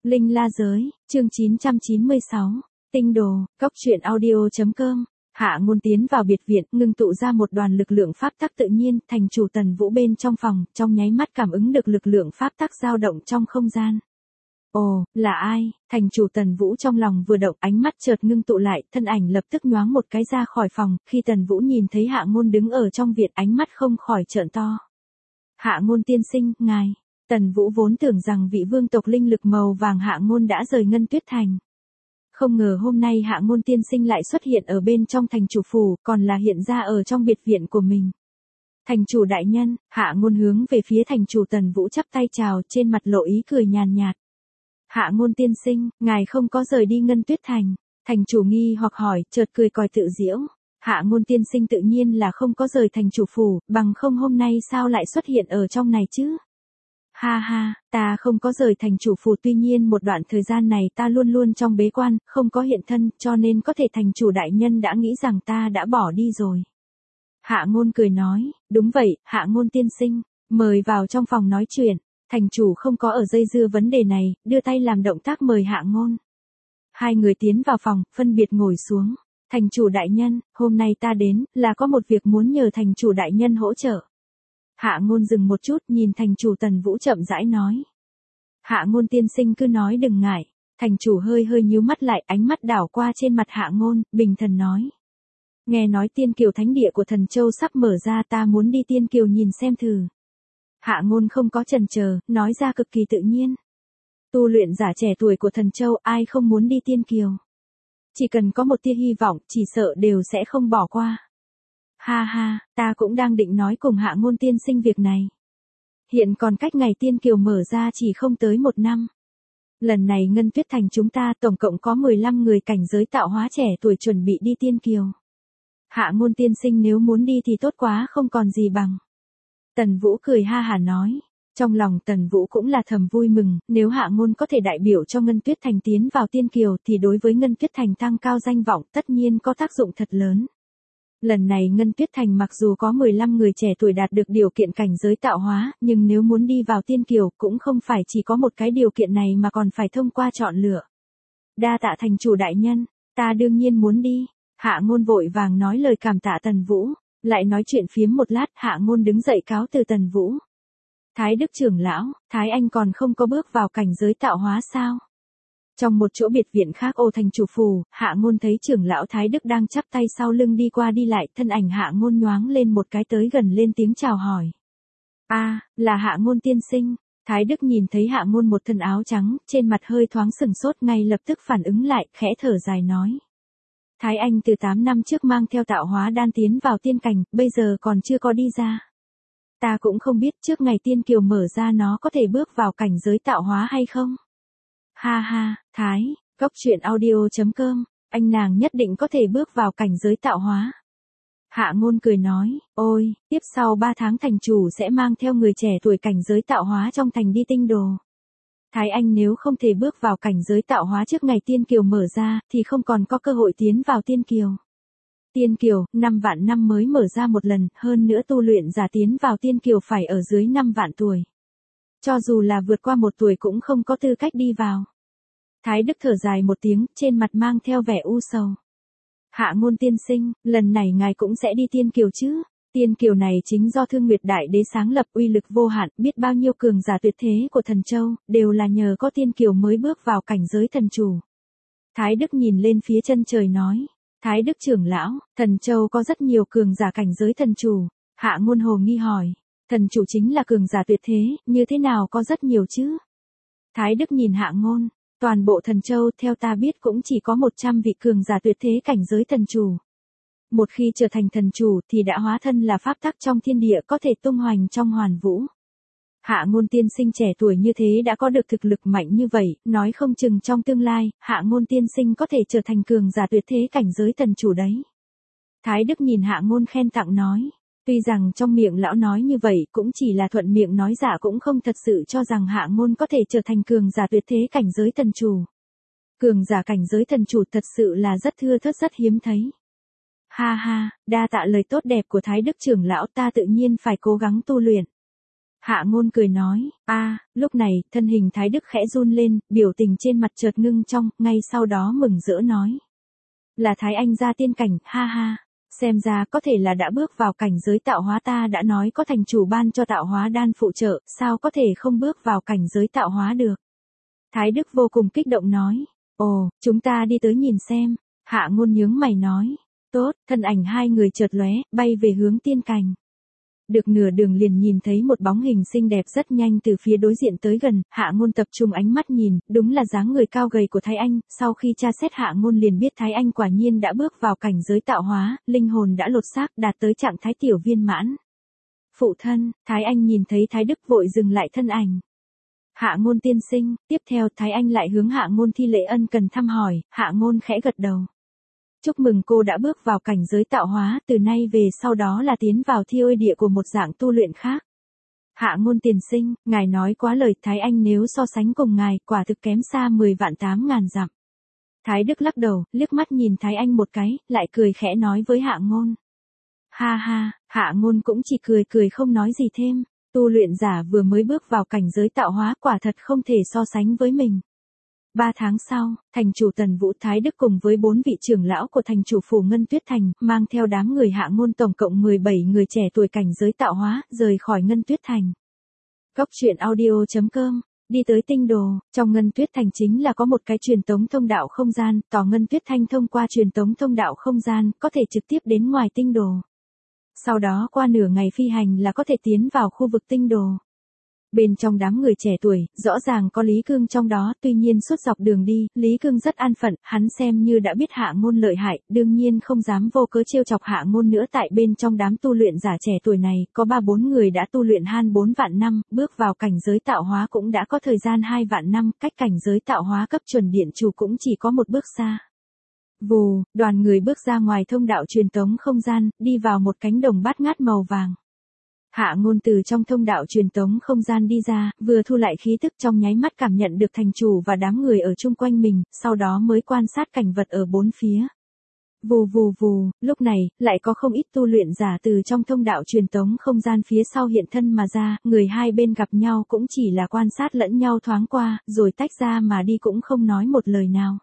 Linh La Giới, chương 996, Tinh Đồ, Cốc truyện audio.com. Hạ Ngôn tiến vào biệt viện, ngưng tụ ra một đoàn lực lượng pháp tắc tự nhiên, thành chủ Tần Vũ bên trong phòng, trong nháy mắt cảm ứng được lực lượng pháp tắc dao động trong không gian. Ồ, là ai? Thành chủ Tần Vũ trong lòng vừa động, ánh mắt chợt ngưng tụ lại, thân ảnh lập tức nhoáng một cái ra khỏi phòng, khi Tần Vũ nhìn thấy Hạ Ngôn đứng ở trong viện, ánh mắt không khỏi trợn to. Hạ Ngôn tiên sinh, ngài. Tần Vũ vốn tưởng rằng vị vương tộc linh lực màu vàng Hạ Ngôn đã rời Ngân Tuyết Thành. Không ngờ hôm nay Hạ Ngôn tiên sinh lại xuất hiện ở bên trong thành chủ phủ, còn là hiện ra ở trong biệt viện của mình. Thành chủ đại nhân, Hạ Ngôn hướng về phía thành chủ Tần Vũ chắp tay chào, trên mặt lộ ý cười nhàn nhạt. Hạ Ngôn tiên sinh, ngài không có rời đi Ngân Tuyết Thành. Thành chủ nghi hoặc hỏi, chợt cười còi tự giễu. Hạ Ngôn tiên sinh tự nhiên là không có rời thành chủ phủ, bằng không hôm nay sao lại xuất hiện ở trong này chứ? Ha ha, ta không có rời thành chủ phủ, tuy nhiên một đoạn thời gian này ta luôn luôn trong bế quan, không có hiện thân, cho nên có thể thành chủ đại nhân đã nghĩ rằng ta đã bỏ đi rồi. Hạ Ngôn cười nói, đúng vậy, Hạ Ngôn tiên sinh, mời vào trong phòng nói chuyện. Thành chủ không có ở dây dưa vấn đề này, đưa tay làm động tác mời Hạ Ngôn. Hai người tiến vào phòng, phân biệt ngồi xuống. Thành chủ đại nhân, hôm nay ta đến, là có một việc muốn nhờ thành chủ đại nhân hỗ trợ. Hạ Ngôn dừng một chút, nhìn thành chủ Tần Vũ chậm rãi nói. Hạ Ngôn tiên sinh cứ nói đừng ngại. Thành chủ hơi nhíu mắt lại, ánh mắt đảo qua trên mặt Hạ Ngôn, bình thần nói. Nghe nói Tiên Kiều thánh địa của Thần Châu sắp mở ra, ta muốn đi Tiên Kiều nhìn xem thử. Hạ Ngôn không có chần chờ, nói ra cực kỳ tự nhiên. Tu luyện giả trẻ tuổi của Thần Châu, ai không muốn đi Tiên Kiều. Chỉ cần có một tia hy vọng, chỉ sợ đều sẽ không bỏ qua. Ha ha, ta cũng đang định nói cùng Hạ Ngôn tiên sinh việc này. Hiện còn cách ngày Tiên Kiều mở ra chỉ không tới 1 năm. Lần này Ngân Tuyết Thành chúng ta tổng cộng có 15 người cảnh giới tạo hóa trẻ tuổi chuẩn bị đi Tiên Kiều. Hạ Ngôn tiên sinh nếu muốn đi thì tốt quá, không còn gì bằng. Tần Vũ cười ha hả nói. Trong lòng Tần Vũ cũng là thầm vui mừng, nếu Hạ Ngôn có thể đại biểu cho Ngân Tuyết Thành tiến vào Tiên Kiều thì đối với Ngân Tuyết Thành tăng cao danh vọng tất nhiên có tác dụng thật lớn. Lần này Ngân Tuyết Thành mặc dù có 15 người trẻ tuổi đạt được điều kiện cảnh giới tạo hóa, nhưng nếu muốn đi vào Tiên Kiều cũng không phải chỉ có một cái điều kiện này mà còn phải thông qua chọn lựa. Đa tạ thành chủ đại nhân, ta đương nhiên muốn đi. Hạ Ngôn vội vàng nói lời cảm tạ Tần Vũ, lại nói chuyện phiếm một lát, Hạ Ngôn đứng dậy cáo từ Tần Vũ. Thái Đức trưởng lão, Thái Anh còn không có bước vào cảnh giới tạo hóa sao? Trong một chỗ biệt viện khác ô thành chủ phủ, Hạ Ngôn thấy trưởng lão Thái Đức đang chắp tay sau lưng đi qua đi lại, thân ảnh Hạ Ngôn nhoáng lên một cái tới gần lên tiếng chào hỏi. Là Hạ Ngôn tiên sinh. Thái Đức nhìn thấy Hạ Ngôn một thân áo trắng, trên mặt hơi thoáng sừng sốt, ngay lập tức phản ứng lại, khẽ thở dài nói. Thái Anh từ 8 năm trước mang theo tạo hóa đan tiến vào tiên cảnh, bây giờ còn chưa có đi ra. Ta cũng không biết trước ngày Tiên Kiều mở ra nó có thể bước vào cảnh giới tạo hóa hay không. Ha ha, Thái, Cốc truyện audio.com, anh nàng nhất định có thể bước vào cảnh giới tạo hóa. Hạ Ngôn cười nói, ôi, tiếp sau 3 tháng thành chủ sẽ mang theo người trẻ tuổi cảnh giới tạo hóa trong thành đi Tinh Đồ. Thái Anh nếu không thể bước vào cảnh giới tạo hóa trước ngày Tiên Kiều mở ra, thì không còn có cơ hội tiến vào Tiên Kiều. Tiên Kiều, 5 vạn năm mới mở ra một lần, hơn nữa tu luyện giả tiến vào Tiên Kiều phải ở dưới 5 vạn tuổi. Cho dù là vượt qua 1 tuổi cũng không có tư cách đi vào. Thái Đức thở dài một tiếng, trên mặt mang theo vẻ u sầu. Hạ Ngôn tiên sinh, lần này ngài cũng sẽ đi Tiên Kiều chứ? Tiên Kiều này chính do Thương Nguyệt Đại Đế sáng lập, uy lực vô hạn, biết bao nhiêu cường giả tuyệt thế của Thần Châu, đều là nhờ có Tiên Kiều mới bước vào cảnh giới thần chủ. Thái Đức nhìn lên phía chân trời nói. Thái Đức trưởng lão, Thần Châu có rất nhiều cường giả cảnh giới thần chủ. Hạ Ngôn hồ nghi hỏi. Thần chủ chính là cường giả tuyệt thế, như thế nào có rất nhiều chứ? Thái Đức nhìn Hạ Ngôn. Toàn bộ Thần Châu theo ta biết cũng chỉ có 100 vị cường giả tuyệt thế cảnh giới thần chủ. Một khi trở thành thần chủ thì đã hóa thân là pháp tắc trong thiên địa, có thể tung hoành trong hoàn vũ. Hạ Ngôn tiên sinh trẻ tuổi như thế đã có được thực lực mạnh như vậy, nói không chừng trong tương lai, Hạ Ngôn tiên sinh có thể trở thành cường giả tuyệt thế cảnh giới thần chủ đấy. Thái Đức nhìn Hạ Ngôn khen tặng nói. Tuy rằng trong miệng lão nói như vậy cũng chỉ là thuận miệng nói, giả cũng không thật sự cho rằng Hạ Ngôn có thể trở thành cường giả tuyệt thế cảnh giới thần chủ. Cường giả cảnh giới thần chủ thật sự là rất thưa thớt, rất hiếm thấy. Ha ha, đa tạ lời tốt đẹp của Thái Đức trưởng lão, ta tự nhiên phải cố gắng tu luyện. Hạ Ngôn cười nói, lúc này, thân hình Thái Đức khẽ run lên, biểu tình trên mặt chợt ngưng trong, ngay sau đó mừng rỡ nói. Là Thái Anh ra tiên cảnh, ha ha. Xem ra có thể là đã bước vào cảnh giới tạo hóa, ta đã nói có thành chủ ban cho tạo hóa đan phụ trợ, sao có thể không bước vào cảnh giới tạo hóa được. Thái Đức vô cùng kích động nói, ồ, chúng ta đi tới nhìn xem. Hạ Ngôn nhướng mày nói, tốt, thân ảnh hai người chợt lóe, bay về hướng tiên cảnh. Được nửa đường liền nhìn thấy một bóng hình xinh đẹp rất nhanh từ phía đối diện tới gần, Hạ Ngôn tập trung ánh mắt nhìn, đúng là dáng người cao gầy của Thái Anh, sau khi tra xét Hạ Ngôn liền biết Thái Anh quả nhiên đã bước vào cảnh giới tạo hóa, linh hồn đã lột xác đạt tới trạng thái tiểu viên mãn. Phụ thân, Thái Anh nhìn thấy Thái Đức vội dừng lại thân ảnh. Hạ Ngôn tiên sinh, tiếp theo Thái Anh lại hướng Hạ Ngôn thi lễ ân cần thăm hỏi, Hạ Ngôn khẽ gật đầu. Chúc mừng cô đã bước vào cảnh giới tạo hóa, từ nay về sau đó là tiến vào thi ôi địa của một dạng tu luyện khác. Hạ Ngôn tiền sinh, ngài nói quá lời, Thái Anh nếu so sánh cùng ngài, quả thực kém xa 10.000 dặm. Thái Đức lắc đầu, liếc mắt nhìn Thái Anh một cái, lại cười khẽ nói với Hạ Ngôn. Ha ha, Hạ Ngôn cũng chỉ cười cười không nói gì thêm, tu luyện giả vừa mới bước vào cảnh giới tạo hóa quả thật không thể so sánh với mình. 3 tháng sau, thành chủ Tần Vũ Thái Đức cùng với 4 vị trưởng lão của thành chủ phủ Ngân Tuyết Thành, mang theo đám người Hạ Ngôn tổng cộng 17 người trẻ tuổi cảnh giới tạo hóa, rời khỏi Ngân Tuyết Thành. Góc truyện audio.com, đi tới Tinh Đồ, trong Ngân Tuyết Thành chính là có một cái truyền tống thông đạo không gian, tòa Ngân Tuyết Thanh thông qua truyền tống thông đạo không gian, có thể trực tiếp đến ngoài Tinh Đồ. Sau đó qua nửa ngày phi hành là có thể tiến vào khu vực Tinh Đồ. Bên trong đám người trẻ tuổi, rõ ràng có Lý Cương trong đó, tuy nhiên suốt dọc đường đi, Lý Cương rất an phận, hắn xem như đã biết Hạ Ngôn lợi hại, đương nhiên không dám vô cớ trêu chọc Hạ Ngôn nữa. Tại bên trong đám tu luyện giả trẻ tuổi này, có 3-4 người đã tu luyện 4 vạn năm, bước vào cảnh giới tạo hóa cũng đã có thời gian 2 vạn năm, cách cảnh giới tạo hóa cấp chuẩn điện chủ cũng chỉ có một bước xa. Vù, đoàn người bước ra ngoài thông đạo truyền tống không gian, đi vào một cánh đồng bát ngát màu vàng. Hạ Ngôn từ trong thông đạo truyền tống không gian đi ra, vừa thu lại khí tức trong nháy mắt cảm nhận được thành chủ và đám người ở chung quanh mình, sau đó mới quan sát cảnh vật ở bốn phía. Vù vù vù, lúc này, lại có không ít tu luyện giả từ trong thông đạo truyền tống không gian phía sau hiện thân mà ra, người hai bên gặp nhau cũng chỉ là quan sát lẫn nhau thoáng qua, rồi tách ra mà đi cũng không nói một lời nào.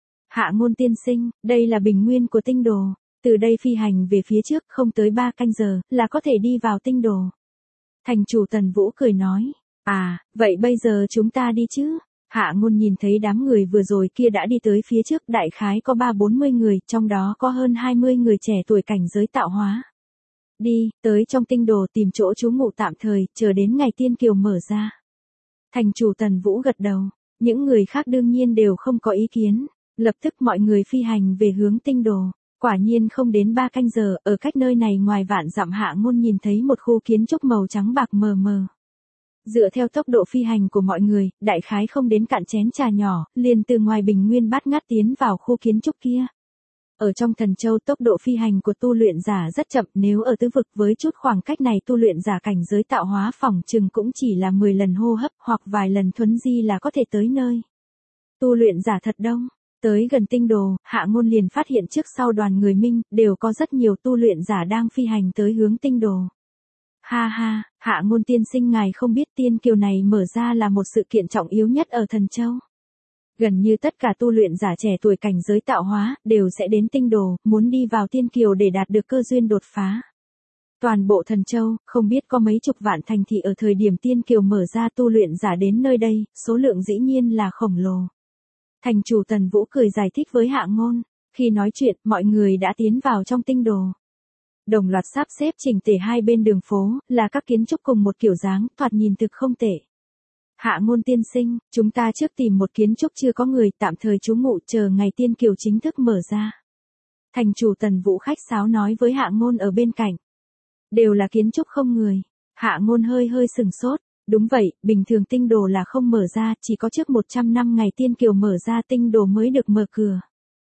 Hạ Ngôn tiên sinh, đây là bình nguyên của Tinh Đồ. Từ đây phi hành về phía trước không tới 3 canh giờ, là có thể đi vào Tinh Đồ. Thành chủ Tần Vũ cười nói, vậy bây giờ chúng ta đi chứ? Hạ Ngôn nhìn thấy đám người vừa rồi kia đã đi tới phía trước, đại khái có 30-40 người, trong đó có hơn 20 người trẻ tuổi cảnh giới tạo hóa. Đi, tới trong Tinh Đồ tìm chỗ trú ngụ tạm thời, chờ đến ngày tiên kiều mở ra. Thành chủ Tần Vũ gật đầu, những người khác đương nhiên đều không có ý kiến, lập tức mọi người phi hành về hướng Tinh Đồ. Quả nhiên không đến 3 canh giờ, ở cách nơi này ngoài vạn dặm Hạ Ngôn nhìn thấy một khu kiến trúc màu trắng bạc mờ mờ. Dựa theo tốc độ phi hành của mọi người, đại khái không đến cạn chén trà nhỏ, liền từ ngoài bình nguyên bát ngát tiến vào khu kiến trúc kia. Ở trong Thần Châu tốc độ phi hành của tu luyện giả rất chậm, nếu ở tứ vực với chút khoảng cách này tu luyện giả cảnh giới tạo hóa phỏng chừng cũng chỉ là 10 lần hô hấp hoặc vài lần thuấn di là có thể tới nơi. Tu luyện giả thật đông. Tới gần Tinh Đồ, Hạ Ngôn liền phát hiện trước sau đoàn người Minh, đều có rất nhiều tu luyện giả đang phi hành tới hướng Tinh Đồ. Ha ha, Hạ Ngôn tiên sinh ngài không biết tiên kiều này mở ra là một sự kiện trọng yếu nhất ở Thần Châu. Gần như tất cả tu luyện giả trẻ tuổi cảnh giới tạo hóa, đều sẽ đến Tinh Đồ, muốn đi vào tiên kiều để đạt được cơ duyên đột phá. Toàn bộ Thần Châu, không biết có mấy chục vạn thành thị ở thời điểm tiên kiều mở ra tu luyện giả đến nơi đây, số lượng dĩ nhiên là khổng lồ. Thành chủ Tần Vũ cười giải thích với Hạ Ngôn, khi nói chuyện, mọi người đã tiến vào trong Tinh Đồ. Đồng loạt sắp xếp chỉnh tề hai bên đường phố, là các kiến trúc cùng một kiểu dáng, thoạt nhìn thực không tệ. Hạ Ngôn tiên sinh, chúng ta trước tìm một kiến trúc chưa có người, tạm thời trú ngụ chờ ngày tiên kiều chính thức mở ra. Thành chủ Tần Vũ khách sáo nói với Hạ Ngôn ở bên cạnh. Đều là kiến trúc không người. Hạ Ngôn hơi sừng sốt. Đúng vậy, bình thường Tinh Đồ là không mở ra, chỉ có trước 100 năm ngày tiên kiều mở ra Tinh Đồ mới được mở cửa.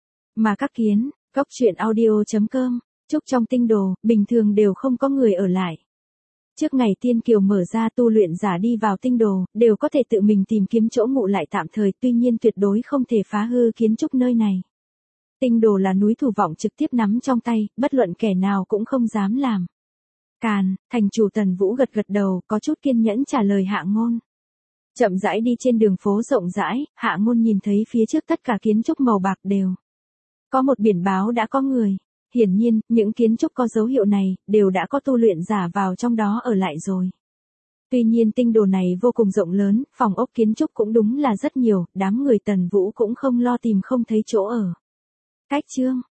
Mà các kiến, góc truyện audio.com, trúc trong Tinh Đồ, bình thường đều không có người ở lại. Trước ngày tiên kiều mở ra tu luyện giả đi vào Tinh Đồ, đều có thể tự mình tìm kiếm chỗ ngụ lại tạm thời, tuy nhiên tuyệt đối không thể phá hư kiến trúc nơi này. Tinh Đồ là núi thủ vọng trực tiếp nắm trong tay, bất luận kẻ nào cũng không dám làm. Càn, thành chủ Tần Vũ gật gật đầu, có chút kiên nhẫn trả lời Hạ Ngôn. Chậm rãi đi trên đường phố rộng rãi, Hạ Ngôn nhìn thấy phía trước tất cả kiến trúc màu bạc đều. Có một biển báo đã có người. Hiển nhiên, những kiến trúc có dấu hiệu này, đều đã có tu luyện giả vào trong đó ở lại rồi. Tuy nhiên tinh đồ này vô cùng rộng lớn, phòng ốc kiến trúc cũng đúng là rất nhiều, đám người Tần Vũ cũng không lo tìm không thấy chỗ ở. Cách chương